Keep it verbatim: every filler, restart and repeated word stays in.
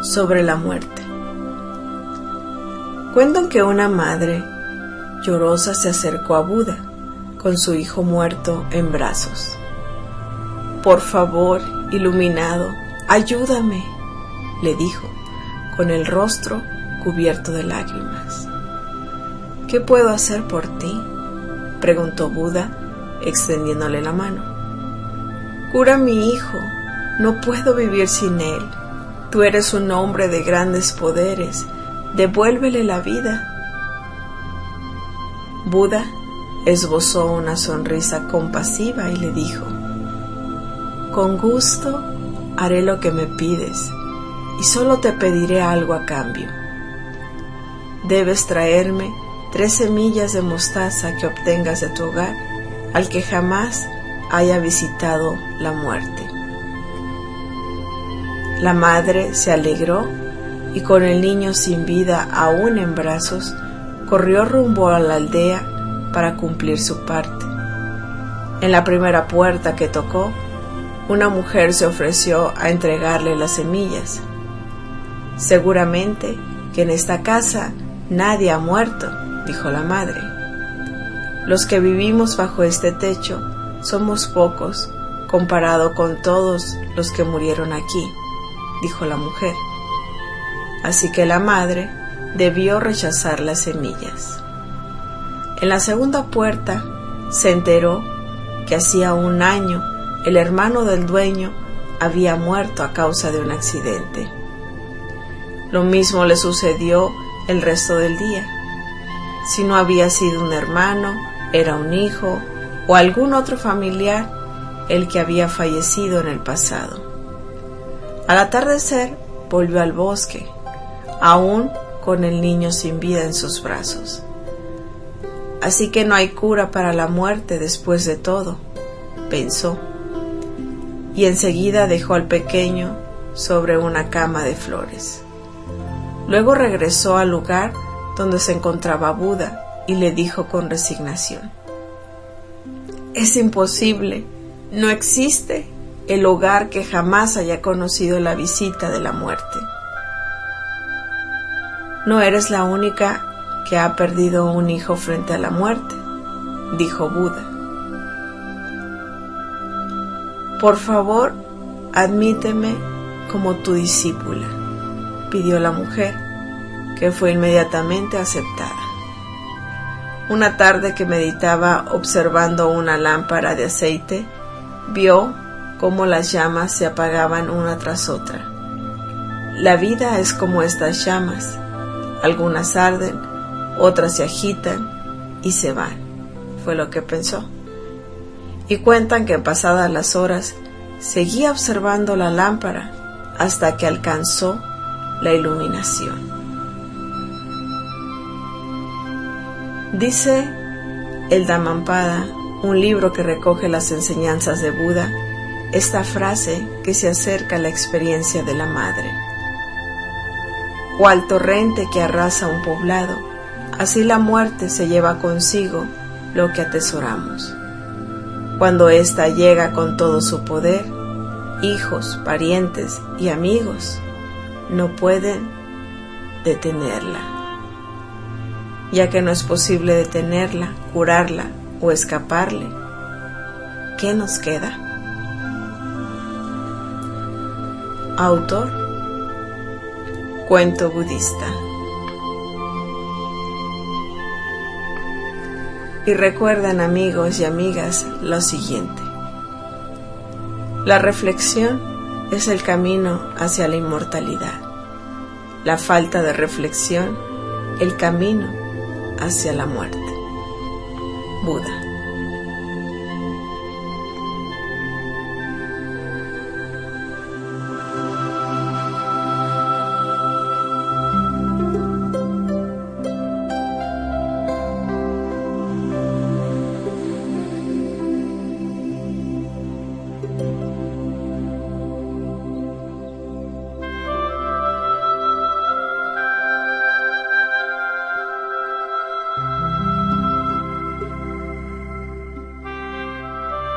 sobre la muerte. Cuentan que una madre llorosa se acercó a Buda con su hijo muerto en brazos. «Por favor, iluminado, ayúdame», le dijo, con el rostro cubierto de lágrimas. «¿Qué puedo hacer por ti?», preguntó Buda, extendiéndole la mano. «Cura a mi hijo, no puedo vivir sin él. Tú eres un hombre de grandes poderes, devuélvele la vida». Buda esbozó una sonrisa compasiva y le dijo: «Con gusto haré lo que me pides, y solo te pediré algo a cambio. Debes traerme tres semillas de mostaza que obtengas de tu hogar al que jamás haya visitado la muerte». La madre se alegró y con el niño sin vida aún en brazos, corrió rumbo a la aldea para cumplir su parte. En la primera puerta que tocó, una mujer se ofreció a entregarle las semillas. «Seguramente que en esta casa nadie ha muerto», dijo la madre. «Los que vivimos bajo este techo somos pocos comparado con todos los que murieron aquí», dijo la mujer. Así que la madre debió rechazar las semillas. En la segunda puerta se enteró que hacía un año el hermano del dueño había muerto a causa de un accidente. Lo mismo le sucedió el resto del día. Si no había sido un hermano, era un hijo o algún otro familiar el que había fallecido en el pasado. Al atardecer volvió al bosque, aún con el niño sin vida en sus brazos. «Así que no hay cura para la muerte después de todo», pensó, y enseguida dejó al pequeño sobre una cama de flores. Luego regresó al lugar donde se encontraba Buda y le dijo con resignación: «Es imposible, no existe el hogar que jamás haya conocido la visita de la muerte. No eres la única que ha perdido un hijo frente a la muerte», dijo Buda. «Por favor, admíteme como tu discípula», pidió la mujer, que fue inmediatamente aceptada. Una tarde que meditaba observando una lámpara de aceite, vio cómo las llamas se apagaban una tras otra. La vida es como estas llamas, algunas arden, otras se agitan y se van, fue lo que pensó. Y cuentan que pasadas las horas seguía observando la lámpara hasta que alcanzó la iluminación. Dice el Dhammapada, un libro que recoge las enseñanzas de Buda, esta frase que se acerca a la experiencia de la madre: «Cual torrente que arrasa un poblado, así la muerte se lleva consigo lo que atesoramos. Cuando ésta llega con todo su poder, hijos, parientes y amigos no pueden detenerla. Ya que no es posible detenerla, curarla o escaparle, ¿qué nos queda?». Autor: cuento budista. Y recuerden, amigos y amigas, lo siguiente: la reflexión es el camino hacia la inmortalidad. La falta de reflexión, el camino hacia la muerte. Buda.